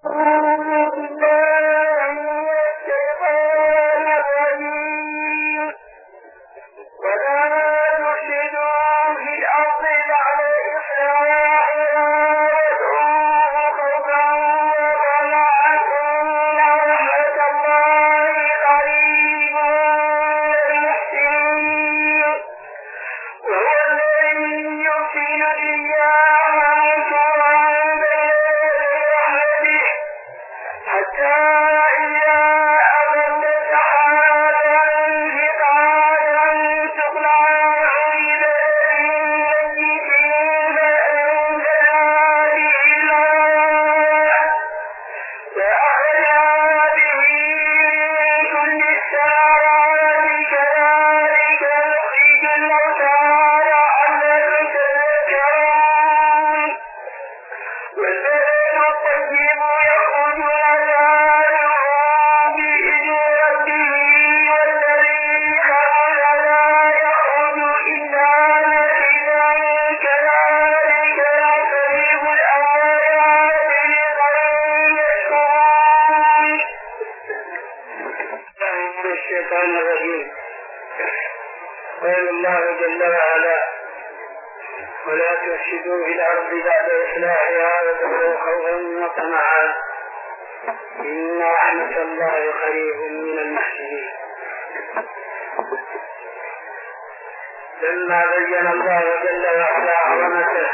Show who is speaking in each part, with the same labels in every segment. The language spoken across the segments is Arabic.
Speaker 1: قال الله جل وعلا: ولا تفسدوا في الأرض بعد إصلاحها وادعوه خوفا وطمعا إن رحمة الله قريب من المحسنين. لما بين الله جل وعلا عظمته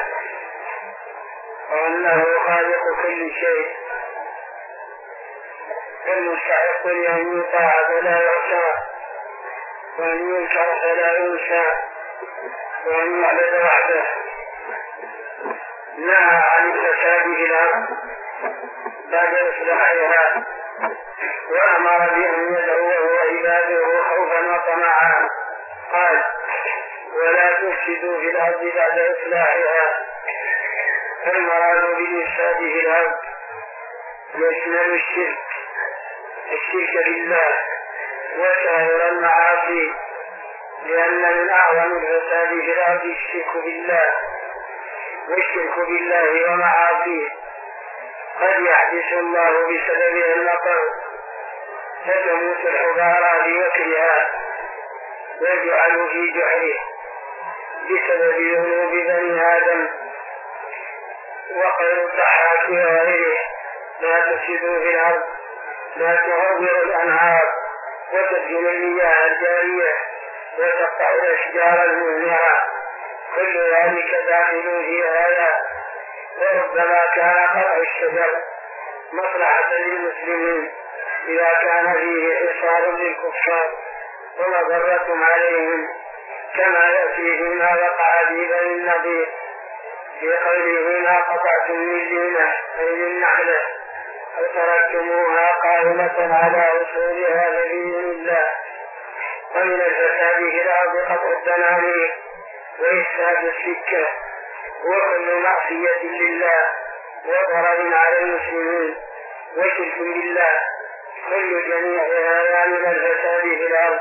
Speaker 1: وأنه خالق كل شيء المستحق لأن يطاع فلا يعصى وأن ينكر فلا ينسى وأن يعبد وحده، نهى عن الفساد في الأرض بعد إصلاحها وأمر بأن يدعوه وعباده خوفا وطمعا. قال: ولا تفسدوا في الأرض بعد إصلاحها. المراد بالإفساد في الأرض يشمل الشرك بالله وسائر المعاصي، لأن من أعظم الفساد في الأرض الشرك بالله، والشرك بالله ومعاصيه قد يحدث الله بسببه المطر فتموت الحجارة بوكرها ويجعل في جحره بسبب ذنوب بني آدم. وقول الضحاك وغيره: لا تفسدوا في الأرض، لا تغرقوا الأنهار وتسجن المياه الجارية وتقطع الأشجار المثمرة، كل ذلك داخل في هذا. وربما كان قطع الشجر مصلحة للمسلمين إذا كان فيه حصار للكفار ومضرة عليهم، كما يأتي فيما وقع في بني النضير في قوله: ما قطعتم من لينة أي من نحلة أو تركتموها قائمة على أصولها فبإذن الله. ومن الفساد في الأرض قطع الدنانير وإفساد السكة وكل معصية لله وضرر على المسلمين وشرك بالله. كل جميع هذا من الفساد في الأرض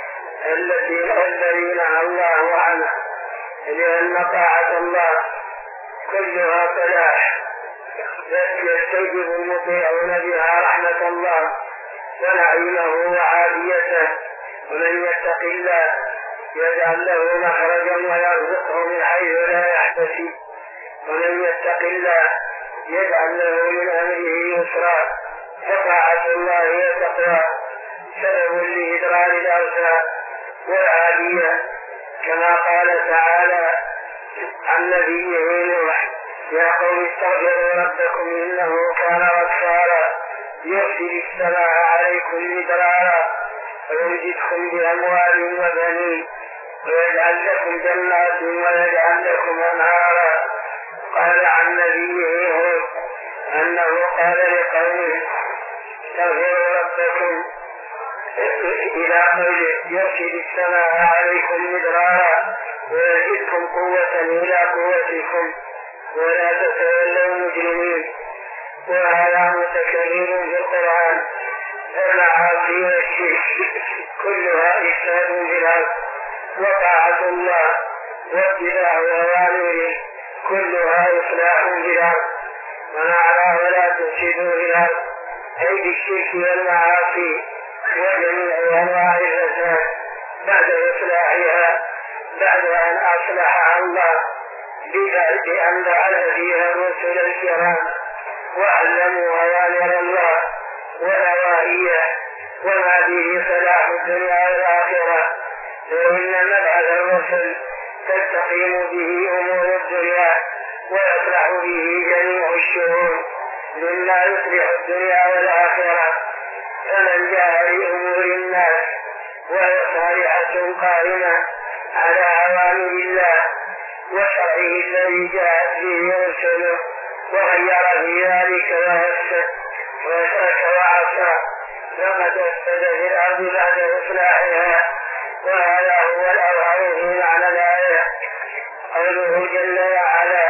Speaker 1: الذي نهى الله عنه، لأن طاعة الله كلها فلاح، يستوجب المطيعون بها رحمة الله ونعيمه وعافيته. ومن يتق الله يجعل له مخرجا ويرزقه من حيث لا يحتسب، ومن يتق الله يجعل له من أمره يسرا. فطاعة الله وتقوى سبب لإدرار الأرزاق والعافية، كما قال تعالى عن نبيه نوح: يا قوم استغفروا ربكم إنه كان غفارا يرسل السماء عليكم مدرارا ويمددكم بأموال وبنين ويجعل لكم جنات ويجعل لكم أنهارا. قال عن نبيه هود أنه قال لقومه: استغفروا ربكم إلى قوله: يرسل السماء عليكم مدرارا ويزدكم قوة إلى قوتكم ولا تتولوا مجرمين. وهذا متكرر في القرآن. المعاصي والشرك كلها إفساد في الأرض، وطاعة الله واتباع أوامره كلها إصلاح في الأرض. ومعناه ولا تفسدوا في الأرض أي بالشرك والمعاصي وجميع أنواع الفساد بعد إصلاحها بعد أن أصلحها الله بأن بعث فيها الرسل الكرام وعلموا أوامر الله ونواهيه وما به صلاح الدنيا والآخرة فإن مبعث الرسل تستقيم به أمور الدنيا ويصلح به جميع الشؤون مما يصلح الدنيا والآخرة فمن جاء لأمور الناس وهي صالحة قائمة على أوامر الله وشرعه الذي جاءت به رسله وغير في ذلك وأشرك وعصى فقد أفسد في الأرض بعد إصلاحها وهذا هو الأظهر في معنى الآية قوله جل وعلا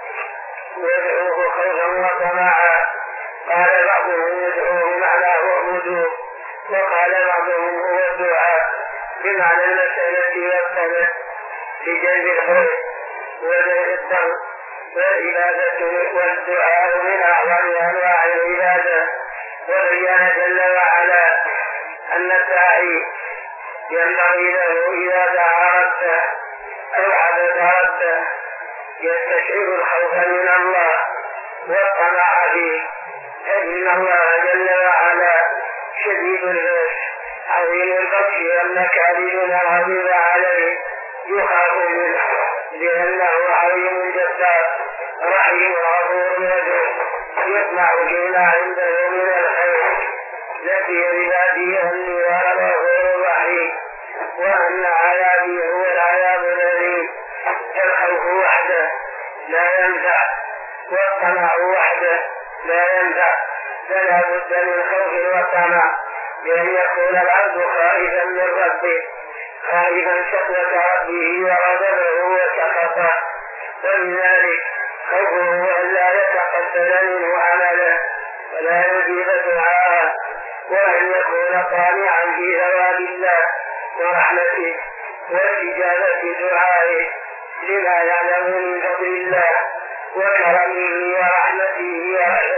Speaker 1: وادعوه خوفا وطمعا قال بعضهم يدعوه معناه اعبدوه وقال بعضهم هو الدعاء بمعنى المسألة والطلب لجلب الخير ودفع الضر والعبادة والدعاء من أعظم أنواع العبادة وبين جل وعلا أن الداعي ينبغي له إذا دعا ربه أو عبد ربه يستشعر الخوف من الله والطمع فيه فإن الله جل وعلا شديد البأس عظيم البطش والنكال لمن غضب عليه يخاف منه لأنه عظيم جبار رحيم غفور ودود يطمع فيما عنده من الخير نبي عبادي أني وأنا الغفور الرحيم وأن عذابي هو العذاب الأليم الخوف وحده لا ينفع والطمع وحده لا ينفع فلا بد من خوف والطمع بأن يكون العبد خائفا من ربه خائفا شقوة ربه وغضبه وسخطه ومن ذلك خوفه أن لا يتقبل منه عمله ولا يجيب دعاءه وأن يكون طامعا في ثواب الله ورحمته واستجابة دعائه لما يعلم من فضل الله وكرمه ورحمته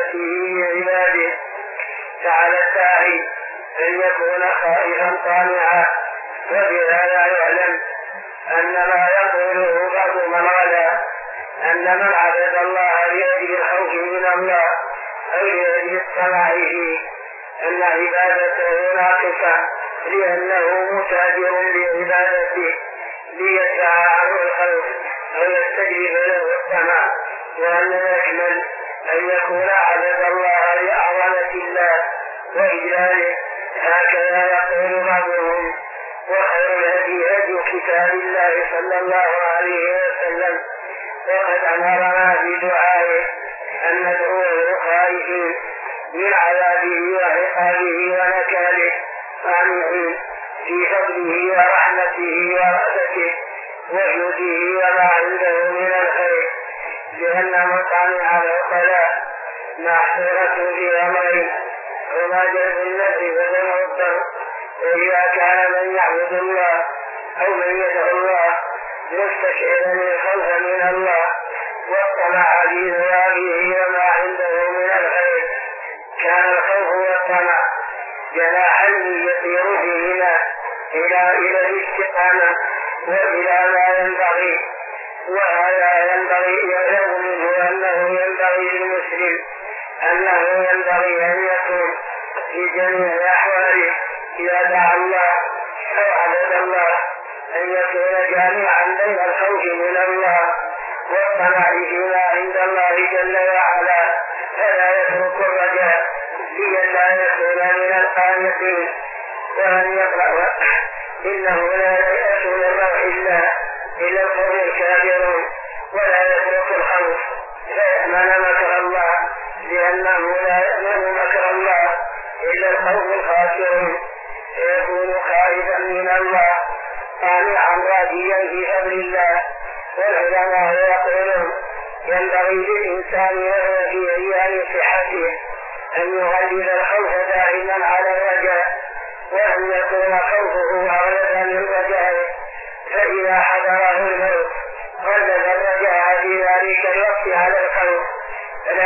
Speaker 1: بعباده فعلى الداعي أن يكون خائفا طامعا وبهذا يعلم أن ما يقوله بعض من غلا أن من عبد الله لأجل الخوف من الله أو لأجل الطمع فيه أن عبادته ناقصة لأنه متاجر بعبادته ليدفع عنه الخوف أو يستجلب له الطمع وأن يكمل أن يكون عبد الله لأعظمة الله وإجلاله هكذا يقول بعضهم وخير الهدي هدي كتاب الله صلى الله عليه وسلم وقد أمرنا بدعائه أن ندعوه خائفين من عذابه وعقابه ونكاله طامعين في فضله ورحمته ورأفته وجوده وما عنده من الخير لأن مطامع العقلاء محصورة في أمرين هما جلب النفس ودفع الضر وإذا كان من يعبد الله أو من يدعو الله مستشعرا الخوف من الله والطمع في ثوابه وما عنده من الخير كان الخوف والطمع جناحا يطير بهما إلى الاستقامة وإلى ما ينبغي وهذا ينبغي يعلم منه أنه ينبغي للمسلم أنه ينبغي أن يكون في جميع أحواله إذا دعا الله أو عبد الله أن يكون جامعا بين الخوف من الله والطمع فيما عند الله جل وعلا فلا يترك الرجاء لئلا يكون من القانطين وأن يقرأ إنه لا ييأس من روح الله إلا القوم الكافرون ولا يترك الخوف فيأمن مكر الله لأنه لا يأمن مكر الله إلا القوم الخاسرون فيكون خائفا من الله طامعا راجيا في أمر الله والعلماء يقولون ينبغي للإنسان وهو في أيام صحته أن يغلب الخوف دائما على الرجاء وأن يكون خوفه أغلب من رجائه فإذا حضره الموت غلب الرجاء في ذلك الوقت على الخوف فلا ينبغي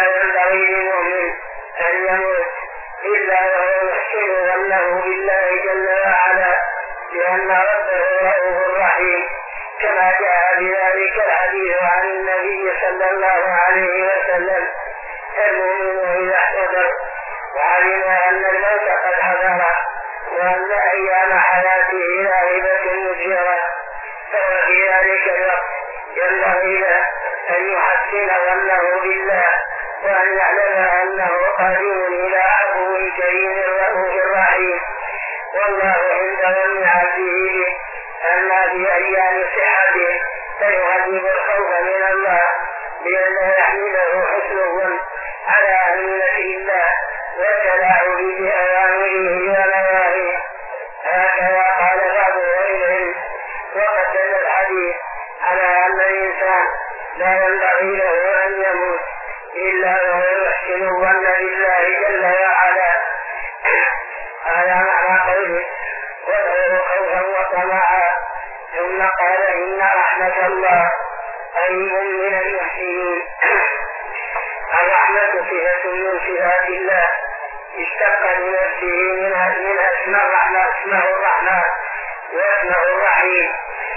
Speaker 1: ينبغي للمؤمن أن يموت إلا وهو يحسن ظنه بالله جل وعلا، لأن ربه رؤوف رحيم، كما جاء بذلك الحديث عن النبي صلى الله عليه وسلم: المؤمن إذا احتضر وعلم أن الموت قد حضر وأن أيام حياته لاهبة مجرة، فهو في ذلك الوقت ينبغي له أن يحسن ظنه بالله، وأن يعلم أنه قادم إلى عفو كريم رؤوف رحيم. والله عند ظن عبده به، أما في أيام صحته فيغلب الخوف من الله بأن يحمله حسن الظن على أمنة الله والتلاعب بأوامره ونواهيه. هكذا قال بعض أهل العلم، وقد دل الحديث على أن الإنسان لا ينبغي له أن يموت إلا وهو يحسن الظن بالله جل وعلا. هذا معنى قوله: وله خوفا وطمعا. ثم قال: إن رحمة الله قريب من المحسنين. الرحمة صفة من صفات الله، اشتق لنفسه منها اسمه الرحمن واسمه الرحيم،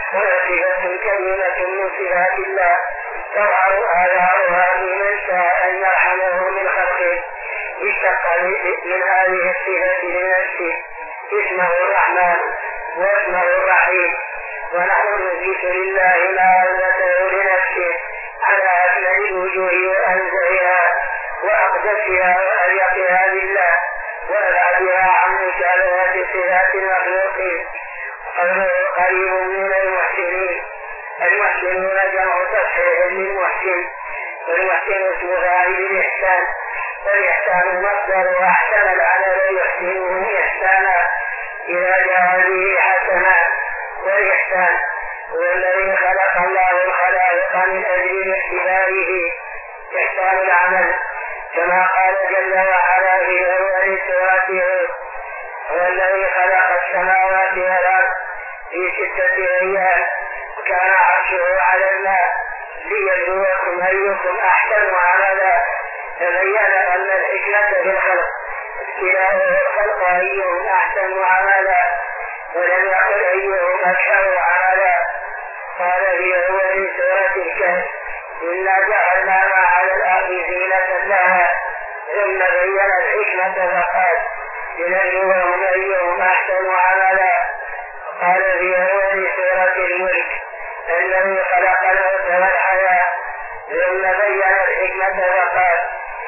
Speaker 1: وصفة كلمة من صفات الله تظهر آثارها لمن شاء أن يرحمه من خلقه. اشتق من هذه الصفة لنفسه اسمه الرحمن واسمه الرحيم، ونحن نثبت لله ما أثبته لنفسه على أكمل الوجوه وأنزلها وأقدسها وأليقها بالله وأبعدها عن مشابهة صفات المخلوقين. قوله قريب من المحسنين، المحسنون جمع تصحيح للمحسن، والمحسن اسم فاعل الإحسان، والإحسان مصدر أحسن العمل يحسنه إحسانا إذا جاء به حسنا. والإحسان هو الذي خلق الله الخلائق من أجل اختباره إحسان العمل، كما قال جل وعلا في أول سورته: هو الذي خلق السماوات والأرض في 6 أيام وكان عرشه على الماء ليبلوكم أيكم أحسن عملا. فبين أن الحكمة في الخلق ابتلاء الخلق أيهم أحسن عملا، ولم يقل أيهم أكثر عملا. قال في أول سورة الكهف: إنا جعلنا ما على الأرض زينة لها، ثم بين الحكمة فقال: لنبلوهم أيهم أحسن عملا. قال في أول سورة الملك: الذي خلق الموت والحياة، ثم بين الحكمة فقال: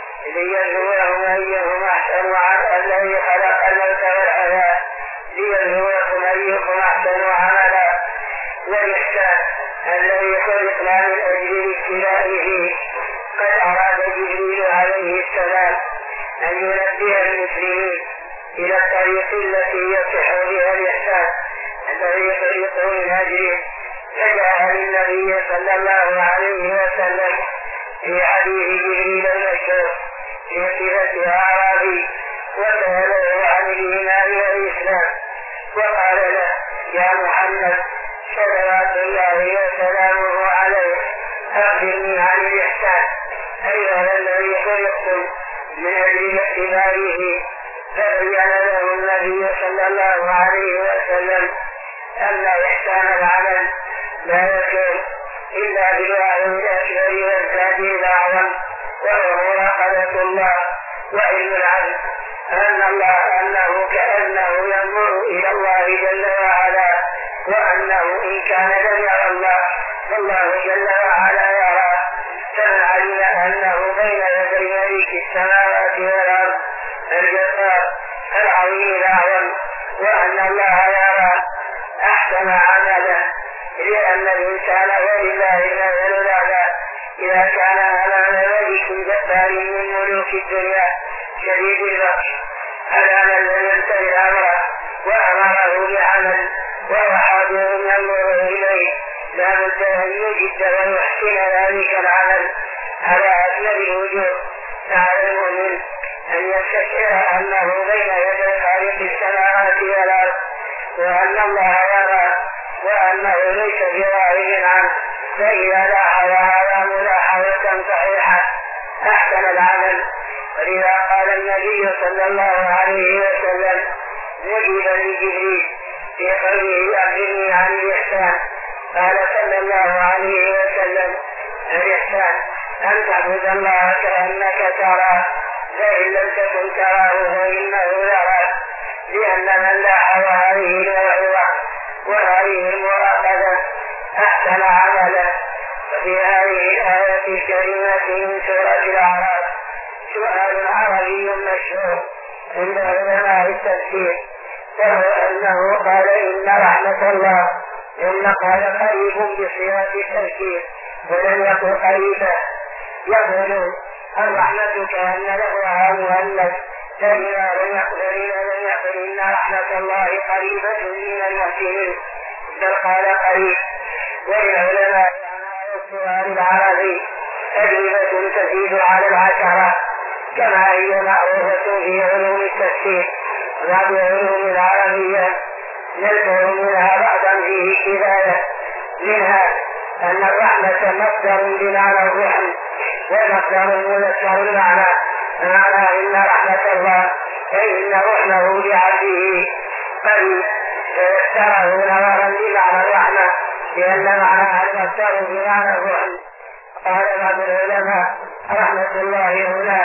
Speaker 1: ليبلوهم أيهم أحسن عملا. الذي خلق الموت والحياة ليبلوكم أيكم أحسن عملا. والإحسان الذي خلقنا من أجل ابتلائه. قد أراد جبريل عليه السلام أن ينبه المسلمين إلى الطريق التي يصح بها الإحسان الذي خلق من أجله، فجاء للنبي صلى الله عليه وسلم في حديث جبريل المشهور في صفة أعرابي وسأله عن الإيمان والإسلام، وقال له: يا محمد صلوات الله وسلامه عليه، أخبرني عن الإحسان، أيها الذي خلقتم من أجل اختباره. فبين له النبي صلى الله عليه وسلم أن إحسان العمل لا يكون إلا بالوعي الأكبر والزاد الأعظم، وهو مراقبة الله وعلم العبد أنه كأنه ينظر إلى الله جل وعلا، وأنه إن كان لم يرى الله فالله جل وعلا يرى. فمن علم أنه بين يدي ملك السماوات والأرض الجبار العظيم الأعظم وأن الله يرى أحسن عمله، لأن الإنسان ولله المثل الأعلى إذا كان أمام ملك جبار من ملوك الدنيا شديد البطش على من لم ينتهي أمره وأمره بعمل وهو حاضر ينظر إليه، لا بد أن يجد ويحسن ذلك العمل على أكمل الوجوه. فعلى المؤمن أن يستشعر أنه بين يدي خالق السماوات والأرض، وأن الله يرى، وأنه ليس بغائب عنه. فإذا لاحظ هذا ملاحظة صحيحة أحسن العمل ولذا قال النبي صلى الله عليه وسلم مجيبا لجبريل في قوله أخبرني عن الإحسان، قال صلى الله عليه وسلم الإحسان أن تعبد الله كأنك تراه فإن لم تكن تراه فإنه يراك، لأن من لاح وهذه الموعظة وهذه المراقبة أحسن عملا. وفي هذه الآية الكريمة من سورة الأعراف سؤال عربي مشهور عند علماء التفسير، وهو أنه قال إن رحمة الله ثم قال قريب بصيغة التذكير ولم يكن قريبا. يقول الرحمة كأن لفظها مؤنث، فلما لم يقل إن رحمة الله قريبة من المحسنين بل قال قريب. وللعلماء السؤال العربي أجوبة تزيد على 10 كما هي معروفة في علوم التفسير وبعض علوم العربية نذكر منها بعضا فيه كفاية. منها أن الرحمة مصدر بمعنى الرحم، والمصدر مذكر المعنى إن رحمة الله أي إن رحمه بعبده قريب، فيستره نظرا بمعنى الرحمة لأن معناها المصدر بمعنى الرحم. قال بعض العلماء رحمة الله هنا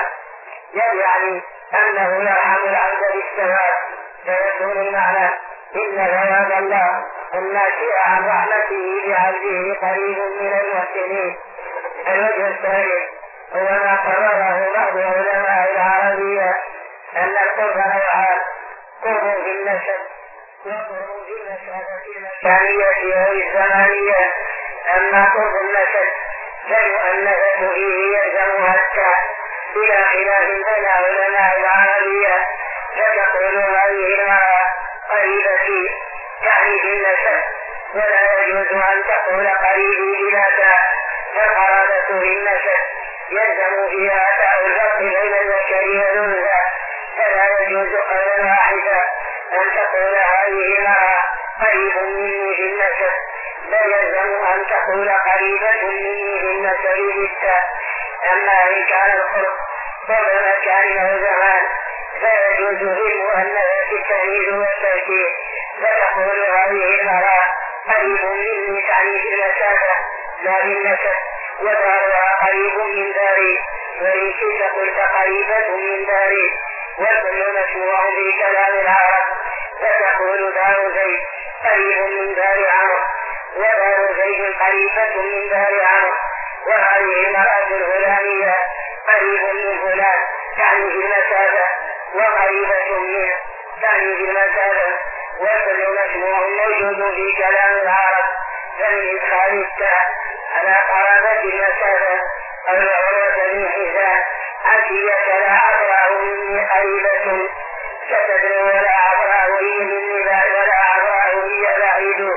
Speaker 1: يعني أنه يرحم العبد بالثواب، فيكون المعنى إن ثواب الله الناشئ عن رحمته بعبده قريب من المحسنين. الوجه الثالث هو ما قرره بعض علماء العربية أن القرب نوعان: قرب في النسب وقرب في المسألة المكانية أو الزمانية. أما قرب النسب فالمؤنثة فيه يلزمها التاء إلى خلاف بين علماء العربية، فتقول هذه المرأة قريبتي يعني في النسب، ولا يجوز أن تقول قريبي بلا تاء، فالقرابة في النسب يلزم فيها تاء الفرق بين الذكر والأنثى، فلا يجوز قولا واحدا أن تقول هذه المرأة قريب مني في النسب، بل يلزم أن تقول قريبة مني في النسب بالتاء. أما إن كان القرب قرب مكان أو زمان فيجوز في المؤنثة التمييز والتذكير، فتقول هذه المرأة قريب مني تعني في المسافة لا بالنسب، ودارها قريب من داري، وإن شئت قلت قريبة من داري، والكل مسموع في كلام العرب، فتقول دار زيد قريب من دار عمرو، ودار زيد قريبة من دار عمرو. وهذه المرأة الفلانية قريب من فلان تعني في المسافة، وقريبة منه تعني في المسافة، والكل مسموع موجود في كلام العرب. فمن إدخال التاء على قرابة المسافة أو عروة بن حسان عشية لا أقرأ مني قريبة ستدعو ولا أقرأ مني ولا أقرأ هي بعيد،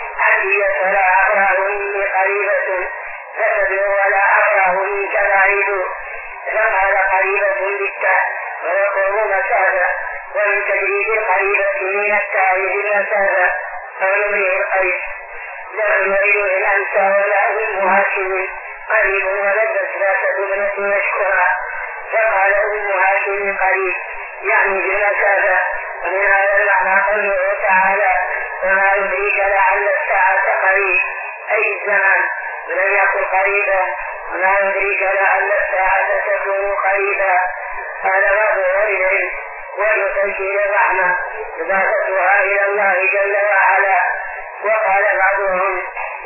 Speaker 1: عشية لا أقرأ مني قريبة ستدعو ولا أقرأ منك بعيد. فقال قريبة بالتاء ويقوم مسافة، ومن تجريد القريبة من التاء بالمسافة قول امرئ القيس لا يريد الأمسى ولا أم هاشم قريب ولدت ثلاثة ابنة يشكرها، فقال أم هاشم قريب يعني بالمسافة. ومن هذا المعنى قوله تعالى وما يدريك لعل الساعة قريب أي الزمان، ولم يكن قريبا، وما يدريك لعل الساعة تكون قريبا. قال بعض العلم ويسجل الرحمة إضافتها إلى الله جل وعلا، وقال بعضهم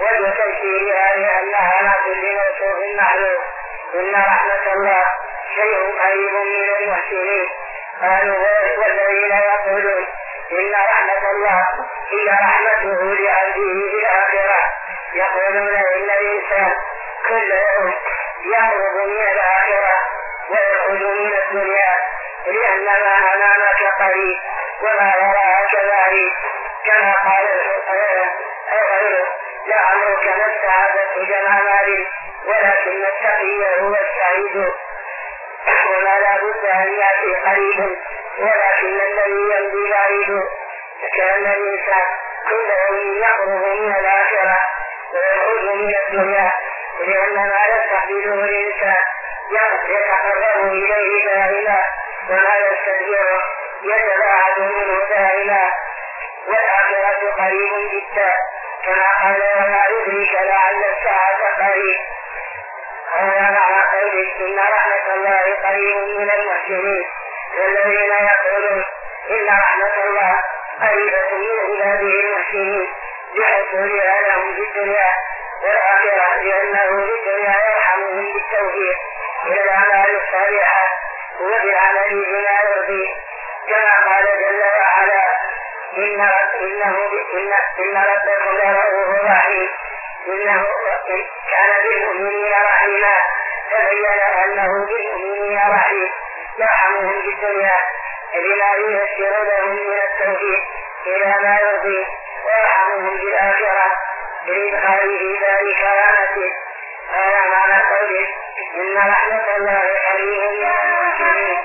Speaker 1: ويسجلها لأنها لا كل موصوف معلوم، إن رحمة الله شيء قريب من المحسنين. قالوا والذين يقولون إن رحمة الله هي رحمته لعبده في الآخرة يقولون إن الإنسان كل يوم يهرب من الآخرة ويخرج من الدنيا، لأن ما أمامك قريب وما وراءك بعيد، كما قال غيره لعمرك ما استعادت جمع مال ولكن التقي هو السعيد، وما لا بد أن يأتي قريب ولكن الذي يمضي بعيد. فكأن الإنسان كل يوم يقرب من الآخرة ويخرج من الدنيا، لأن ما يستقبله الإنسان يتقرب إليه دائما وما يستدبر يتباعد منه دائما، والآخرة قريب جدا، كما قال وما يدرك لعل الساعة قريب. قال معنى قوله إن رحمة الله قريب من المحسنين، والذين يقولون إن رحمة الله قريبة من عباده المحسنين بحصولها لهم في الدنيا والآخرة، لأنه في الدنيا يرحمهم بالتوفيق إلى الأعمال الصالحة وبالعمل بما يرضي، كما قال جل وعلا إن ربكم لرؤوف رحيم، إنه كان بالمؤمنين رحيما، فبين أنه بالمؤمنين رحيم يرحمهم في الدنيا بما ييسر لهم من التوفيق إلى ما يرضي، ويرحمهم في الآخرة بإدخاله ذلك رحمته. هذا معنى قوله إن رحمة الله قريب من المحسنين.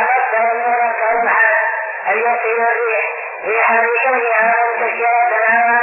Speaker 1: أن يصل الريح في حال كونها منتشرة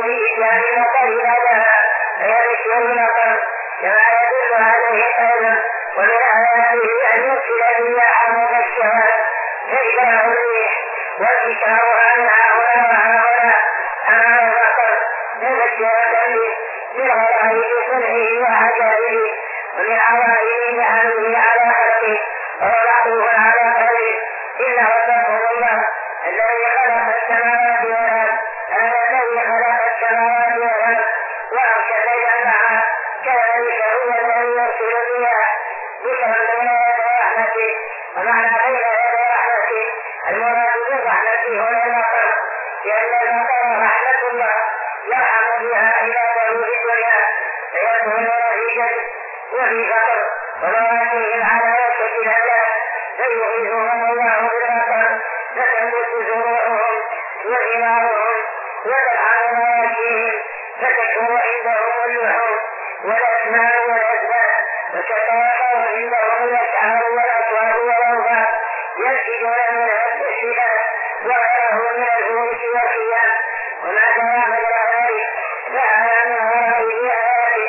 Speaker 1: بإتيان المطر بعدها فيبشر المطر كما يدل عليه قوله ومن آياته أن يرسل الرياح مبشرات فإذا الريح وانتشارها من هنا وهنا أمام المطر مبشرة من غرائب صنعه وعجائبه ومن عوائد نعمه على خلقه ووضعه على قلبه إن ربكم الله الذي خلق السماوات والأرض الذي خلق السماوات والأرض وأغشى الليل معها كذلك هو الذي يرسل الرياح بشرا بين يدي رحمته ومعنى بين يدي رحمته المراد بالرحمة هنا المطر لأن المطر رحمة الله يرحم بها عباده في الدنيا فيكونون في جد وفي فقر ومواتهم على وشك الهلاك فيغيثهم الله بالمطر فتنبت زروعهم وثمارهم وتفعل مواشيهم فتكون عندهم اللحوم والأسمان والأسباب وتتوقع عندهم الأشعار والأصوات والأوفاق ينتجون منها التشريعات وغيره من الفروش والخيام وما تواعد ذلك فهذا من غرائب آياته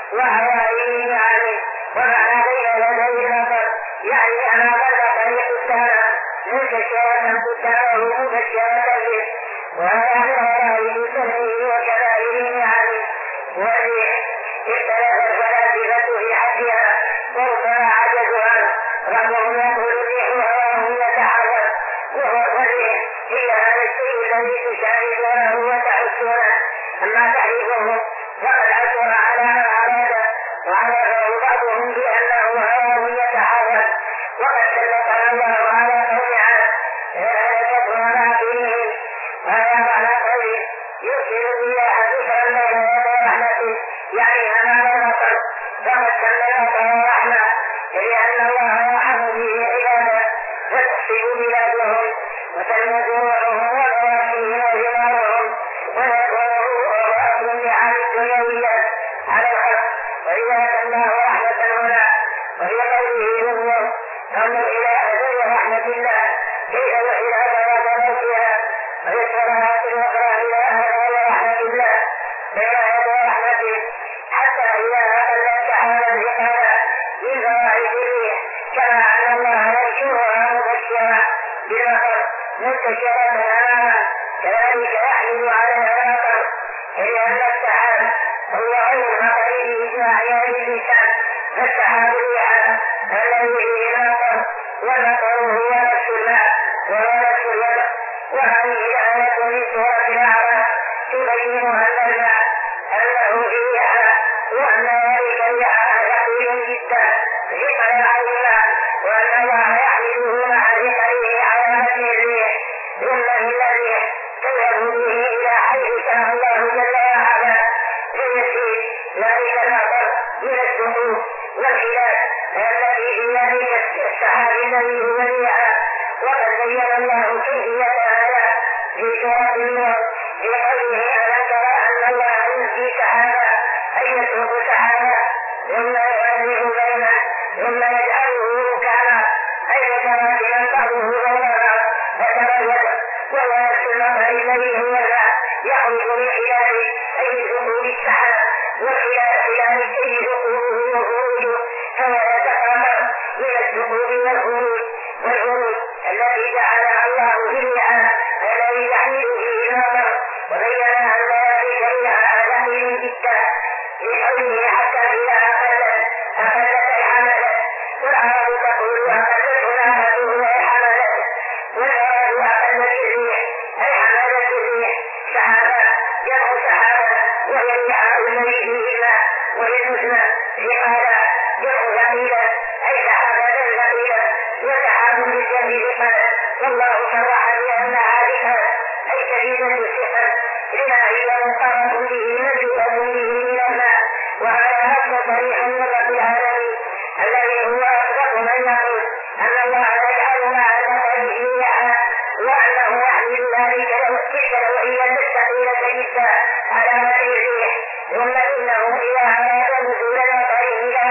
Speaker 1: وعوائد نعمه ومعنى بين يدي المطر يعني أمام المطر قدامه منتشرة قدامه مبشرة به وهذا من غرائب سنه وكبائر نعمه والريح اختلفت الفلاسفة في حدها وربما عجزوا عنه بعضهم يقول الريح هواه يتحرك وهو الريح هي هذا الشيء الذي تشاهدونه وتحسونه أما تحريفه فقد عثر على ما أراد وعرفه بعضهم بأنه هواه يتحرك وقد سلطنا الله على قوم عاد فهلكت مناقبهم وهذا معنى قوله يرسل الرياح بشرا بين يدي رحمته يعني أمام المطر فقد سمى المطر رحمة لأن الله يرحم به عباده فتحسب بلادهم وتنمو زروعهم ومواشيهم وثمارهم ويكون هو أصل النعم الدنيوية على الخلق وإذا سماه رحمة هنا وفي قوله هو انظر إلى أثر رحمة الله كيف وحدها وتنوسها ويسرها في الأخرى إلى أثر رحمة الله بين يدي رحمته حتى إذا أقل السحاب الثقال من فوائد الريح كما أن الله ينشرها مبشرا بالمطر منتشرة أمامه كذلك يحمل عليها المطر لأن السحاب هو غير المطر بإجماع أهل اللسان فالسحاب الريح الذي فيه المطر والمطر هو نفس الماء وهو نفس الوضع وهذه الآية من سورة الأعراف تبين أن الماء أنه ريح وأن ذلك الريح ثقيل جدا ثقل عظيما وأن الله يحمله مع ثقله على متن الريح ثم إن الريح تذهب به إلى حيث شاء الله جل وعلا فيسير ذلك المطر من السحوب والخلاف التي في ذلك السحاب الذي هو الريح وقد بين الله كيفية هذا في سورة النور في قوله ألم تر أن الله يزكي سحابا أي يترك سحابا ثم يؤلف بينه ثم يجعله ركاما أي متماثلا بعضه بينها فتبين وهو نفس المطر الذي هو الماء يخرج من خلاله أي ثقوب السحاب وخلال أي ثقوبه وخروجه فهو يتقرب من الثقوب والخروج التي جعلها الله في الريح الذي يحمل فيه المطر وبين أن ذلك الريح ثقيل جدا لقوله حتى إذا أقلت الحملة والعرب تقول أقلت ناقته وحملت والعرب أقلت الريح أي حملت الريح سحابا جمع سحابا وهي الريح الذي فيه الماء وهي المسمى ثقالا جمع ثقيلا أي سحابا ثقيلا وسحاب بالجمع ثقالا والله شرح بأنها ثقل أي شديدة الثقل لما هي مقرة به مجوءة به من الماء وهذا أصل صريح من رب العالمين الذي هو أصدق من يقول أن الله يجعل مع المطر ريحا وأنه يحمل ذلك تلك الوحيدة الثقيلة جدا على متن الريح ثم إنه إذا أراد نزول المطر إلى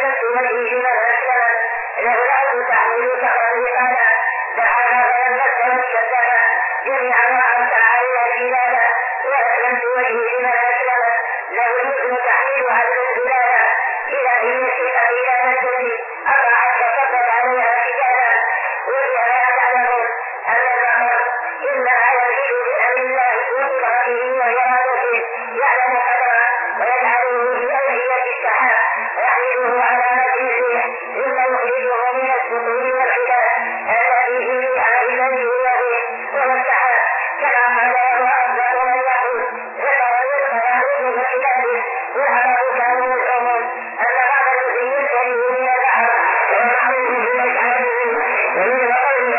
Speaker 1: نفس وجهه من أسلم له الأرض تحمل صخرا ثقالا دعاها فلما استوت جميعا وأرسع إلى جبالا وأسلمت وجهي لمن أسلم له المثل تحمل عبدا ثلالا إلى هي الشيخ إلى نفسه أضعت فصبت عليها كتابا وبها تعلمون أن الأمر إنما يزيد بأمر الله وقدرته وإرادته يعلم قدره ويجعله في أوعية السحاب ويحمله على متن الريح ثم يخرجه من السطور والحبال الذي فيه عائدا له وهو السحاب كما قال وأصدق من يقول ذكر الرزق يخرج من عباده والعرب كانوا يزعمون أن بعض الذي يشتري من البحر ويعرضه ويجعله ومن قول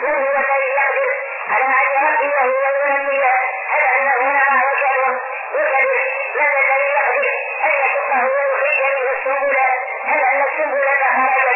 Speaker 1: منه بشر يقدر على أن يربيه وينميه، هل أنه نعى بشر يقدر من بشر يقدر أن يشقه ويخرج منه السبل، هل أن السبل خرجت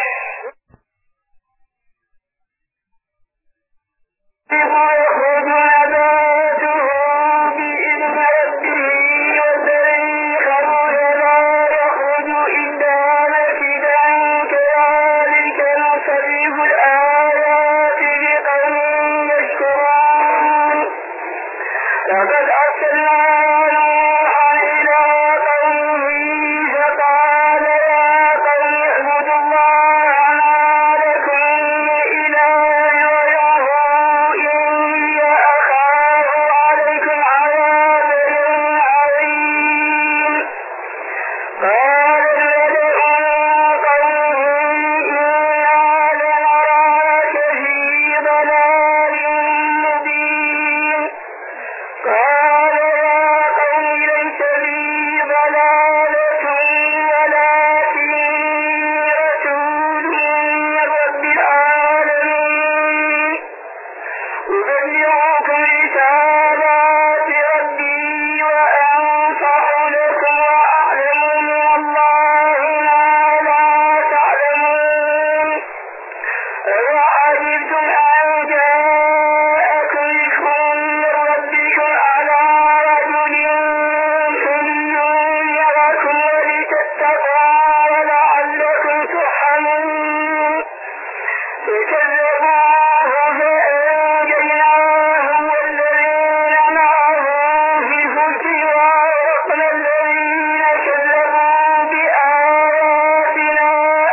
Speaker 1: يخرج نباته بإذن ربه والذي خرج لا يخرج إلا نكدا كذلك نصرف الآيات لقوم يشكرون. لقد أرسلنا نوحا إلى قومه فقال يا قوم اعبدوا الله ما لكم من إله غيره إني أخاف عليكم عذاب يوم عظيم. قال الملأ من قومه إنا لنراك في ضلال مبين. قال يا قوم ليس بي ضلالة ولكني رسول من رب العالمين أبلغكم رسالات ربي وأنصح لكم وأعلم من الله ما لا تعلمون. أوعجبتم أن جاءكم ذكر من ربكم على رجل منكم لينذركم ولتتقوا ولعلكم ترحمون. فكذبوه فأنجيناه والذين معه في الفلك وأغرقنا الذين كذبوا بآياتنا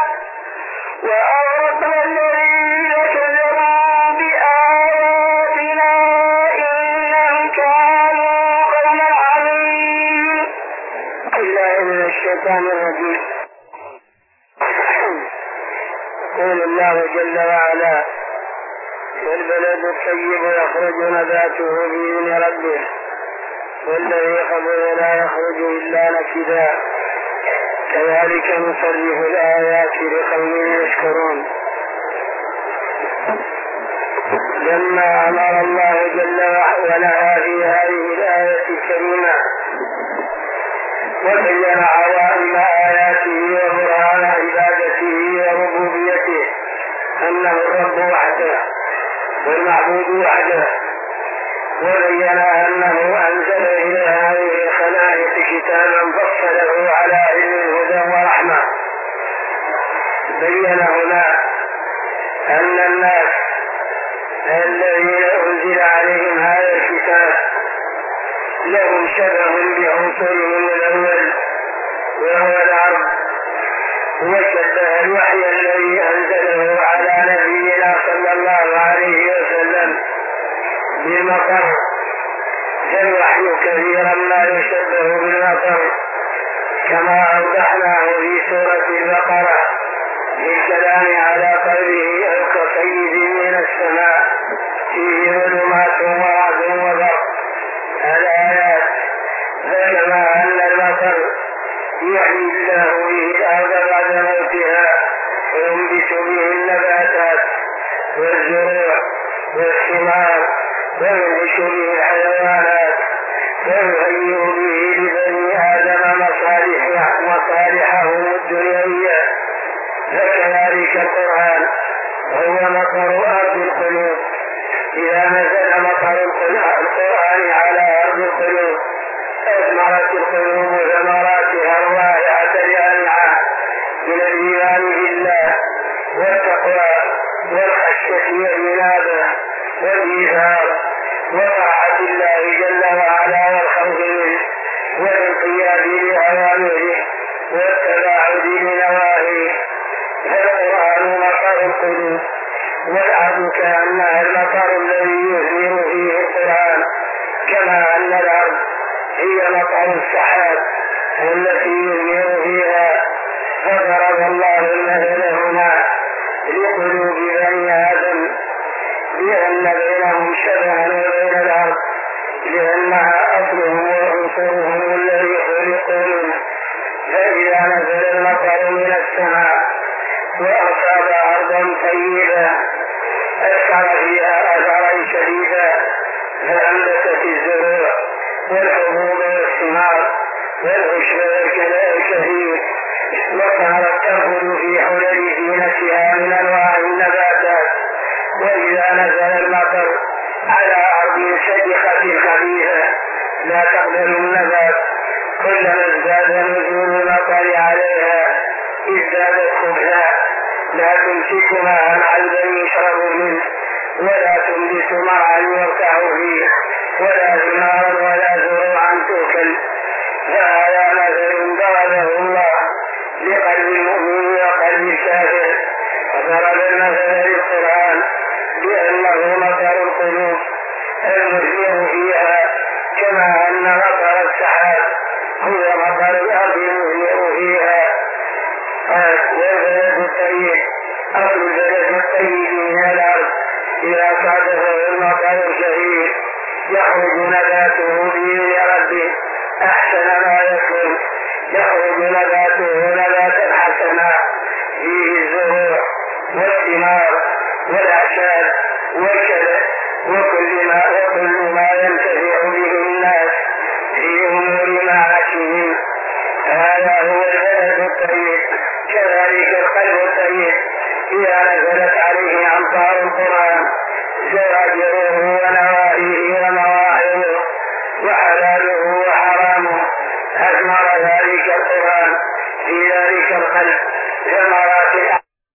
Speaker 1: إنهم كانوا قوما عمين. بالله من الشيطان الرجيم. يقول الله جل وعلا والبلد الطيب يخرج نباته بإذن ربه والذي خبث لا يخرج إلا نكدا كذلك نصرف الآيات لقوم يشكرون. لما أمر الله جل وعلا في هذه الآية الكريمة وبين عوائم آياته وبرهان عبادته وربوبيته أنه الرب وحده والمعبود وحده، وبين أنه أنزل إلى هذه الخلائق كتابا فصله على علم هدى ورحمة. بين هنا أن الناس الذين أنزل عليهم هذا الكتاب لهم شبه بعنصرهم الأول وهو الأرض، وشبه الوحي الذي أنزله على نبينا صلى الله عليه وسلم بالمطر، فالوحي كثيرا ما يشبه بالمطر كما أوضحناه في سورة البقرة بالكلام على قوله أو كصيب من السماء فيه ظلمات ورعد وبرق الآيات. فكما أن المطر يحيي الله به الأرض بعد موتها وينبت به النباتات والزروع والثمار وينعش به الحيوانات ويهيئ به لبني آدم مصالحهم الدنيوية، فكذلك القرآن هو مطر أرض القلوب. إذا نزل مطر القرآن على أرض القلوب أثمرت القلوب ثمراتها الرائعة لأنعام من الإيمان بالله والتقوى والخشية والإنابة والإيثار وطاعة الله جل وعلا والخوف منه والانقياد لأوامره والتباعد لنواهيه. فالقرآن مطر القلوب والأرض كأنها المطر الذي يثمر فيه القرآن، كما أن الأرض هي مطر السحاب التي يثمر فيها. فضرب الله المثل هنا لقلوب بني آدم بأن بينهم شبها وبين الأرض لأنها أصلهم وعنصرهم الذي خلقوا منه. فإذا نزل المطر من السماء وأصاب أرضا طيبة أثر فيها لا تقبل النبات، كلما ازداد نزول المطر عليها ازدادت خبثا، لا تمسك ماء عذبا يشرب منه، ولا تنبت مرعا يرتع فيه، ولا ثمارا ولا زروعا تؤكل. فهذا مثل ضربه الله لقلب المؤمن وقلب الكافر، وضرب المثل للقرآن بأنه مطر القلوب المثمر فيها، كما أن مطر السحاب هو مطر الأرض المثمر فيها. والبلد الطيب أصل البلد الطيب من الأرض إذا صادفه المطر الشديد يخرج نباته بإذن ربه أحسن ما يكون، يخرج نباته نباتا حسنا فيه الزروع والثمار والأعشاب والكلى وكل ما ينتفع به الناس في أمور معاشهم. هذا هو البلد الطيب. كذلك القلب الطيب إذا نزلت عليه أمطار القرآن زواجره ونواهيه ومواعظه وحلاله وحرامه، أثمر ذلك القرآن في ذلك القلب